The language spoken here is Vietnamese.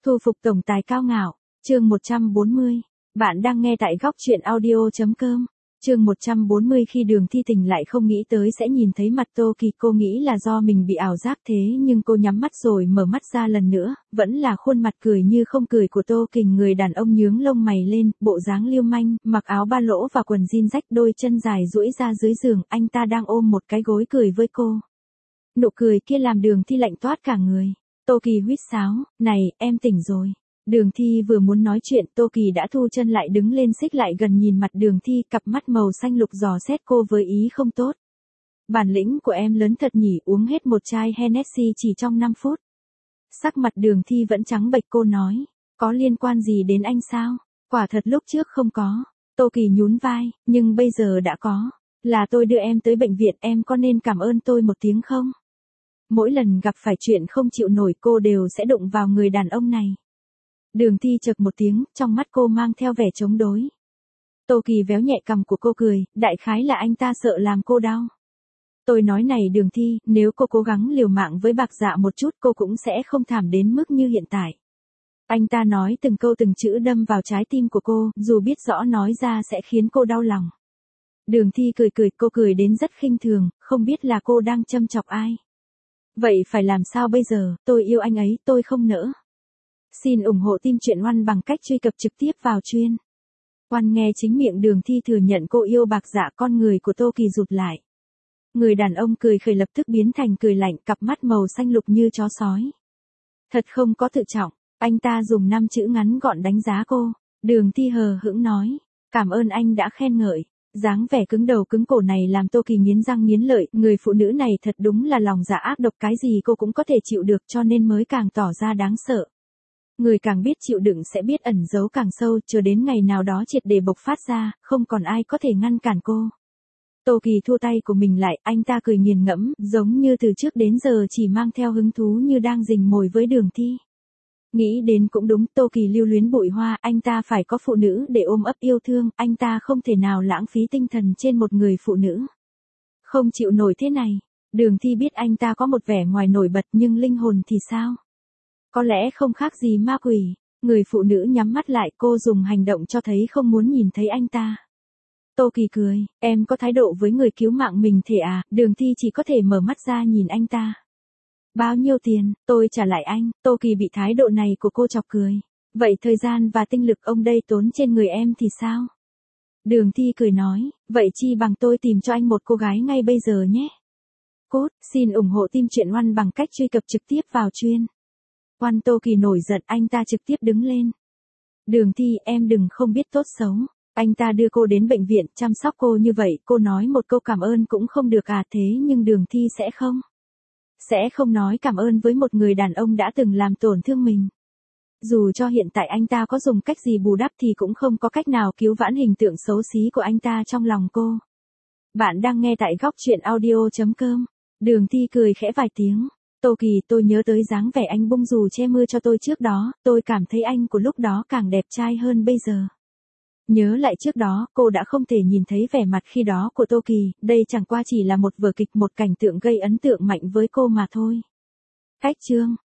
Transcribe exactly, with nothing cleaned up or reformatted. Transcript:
Thu phục tổng tài cao ngạo, chương một trăm bốn mươi. Bạn đang nghe tại góc truyện audio.com. Chương một trăm bốn mươi khi Đường Thi tỉnh lại không nghĩ tới sẽ nhìn thấy mặt Tô Kỳ, cô nghĩ là do mình bị ảo giác thế nhưng cô nhắm mắt rồi mở mắt ra lần nữa, vẫn là khuôn mặt cười như không cười của Tô Kình, người đàn ông nhướng lông mày lên, bộ dáng lưu manh, mặc áo ba lỗ và quần jean rách, đôi chân dài duỗi ra dưới giường, anh ta đang ôm một cái gối cười với cô. Nụ cười kia làm Đường Thi lạnh toát cả người. Tô Kỳ huýt sáo, này, em tỉnh rồi. Đường Thi vừa muốn nói chuyện, Tô Kỳ đã thu chân lại đứng lên xích lại gần nhìn mặt Đường Thi, cặp mắt màu xanh lục dò xét cô với ý không tốt. Bản lĩnh của em lớn thật nhỉ, uống hết một chai Hennessy chỉ trong năm phút. Sắc mặt Đường Thi vẫn trắng bệch, cô nói, có liên quan gì đến anh sao? Quả thật lúc trước không có. Tô Kỳ nhún vai, nhưng bây giờ đã có. Là tôi đưa em tới bệnh viện, em có nên cảm ơn tôi một tiếng không? Mỗi lần gặp phải chuyện không chịu nổi cô đều sẽ đụng vào người đàn ông này. Đường Thi chợt một tiếng, trong mắt cô mang theo vẻ chống đối. Tô Kỳ véo nhẹ cằm của cô cười, đại khái là anh ta sợ làm cô đau. Tôi nói này Đường Thi, nếu cô cố gắng liều mạng với Bạc Dạ một chút cô cũng sẽ không thảm đến mức như hiện tại. Anh ta nói từng câu từng chữ đâm vào trái tim của cô, dù biết rõ nói ra sẽ khiến cô đau lòng. Đường Thi cười cười, cô cười đến rất khinh thường, không biết là cô đang châm chọc ai. Vậy phải làm sao bây giờ, tôi yêu anh ấy, tôi không nỡ. Xin ủng hộ team truyện One bằng cách truy cập trực tiếp vào chuyên. One nghe chính miệng Đường Thi thừa nhận cô yêu Bạc Dạ, con người của Tô Kỳ rụt lại. Người đàn ông cười khẩy lập tức biến thành cười lạnh, cặp mắt màu xanh lục như chó sói. Thật không có tự trọng, anh ta dùng năm chữ ngắn gọn đánh giá cô. Đường Thi hờ hững nói, cảm ơn anh đã khen ngợi. Dáng vẻ cứng đầu cứng cổ này làm Tô Kỳ nghiến răng nghiến lợi, người phụ nữ này thật đúng là lòng dạ ác độc, cái gì cô cũng có thể chịu được cho nên mới càng tỏ ra đáng sợ. Người càng biết chịu đựng sẽ biết ẩn giấu càng sâu, chờ đến ngày nào đó triệt để bộc phát ra, không còn ai có thể ngăn cản cô. Tô Kỳ thua tay của mình lại, anh ta cười nghiền ngẫm, giống như từ trước đến giờ chỉ mang theo hứng thú như đang rình mồi với Đường Thi. Nghĩ đến cũng đúng, Tô Kỳ lưu luyến bụi hoa, anh ta phải có phụ nữ để ôm ấp yêu thương, anh ta không thể nào lãng phí tinh thần trên một người phụ nữ. Không chịu nổi thế này, Đường Thi biết anh ta có một vẻ ngoài nổi bật nhưng linh hồn thì sao? Có lẽ không khác gì ma quỷ. Người phụ nữ nhắm mắt lại, cô dùng hành động cho thấy không muốn nhìn thấy anh ta. Tô Kỳ cười, em có thái độ với người cứu mạng mình thể à? Đường Thi chỉ có thể mở mắt ra nhìn anh ta. Bao nhiêu tiền, tôi trả lại anh. Tô Kỳ bị thái độ này của cô chọc cười. Vậy thời gian và tinh lực ông đây tốn trên người em thì sao? Đường Thi cười nói, vậy chi bằng tôi tìm cho anh một cô gái ngay bây giờ nhé. Cốt, xin ủng hộ team truyện One bằng cách truy cập trực tiếp vào chuyên. One. Tô Kỳ nổi giận, anh ta trực tiếp đứng lên. Đường Thi, em đừng không biết tốt xấu. Anh ta đưa cô đến bệnh viện, chăm sóc cô như vậy, cô nói một câu cảm ơn cũng không được à? Thế nhưng Đường Thi sẽ không. Sẽ không nói cảm ơn với một người đàn ông đã từng làm tổn thương mình. Dù cho hiện tại anh ta có dùng cách gì bù đắp thì cũng không có cách nào cứu vãn hình tượng xấu xí của anh ta trong lòng cô. Bạn đang nghe tại góc truyện audio.com. Đường Thi cười khẽ vài tiếng. Tô Kỳ, tôi nhớ tới dáng vẻ anh bung dù che mưa cho tôi trước đó, tôi cảm thấy anh của lúc đó càng đẹp trai hơn bây giờ. Nhớ lại trước đó, cô đã không thể nhìn thấy vẻ mặt khi đó của Tô Kỳ, đây chẳng qua chỉ là một vở kịch, một cảnh tượng gây ấn tượng mạnh với cô mà thôi. Cách chương,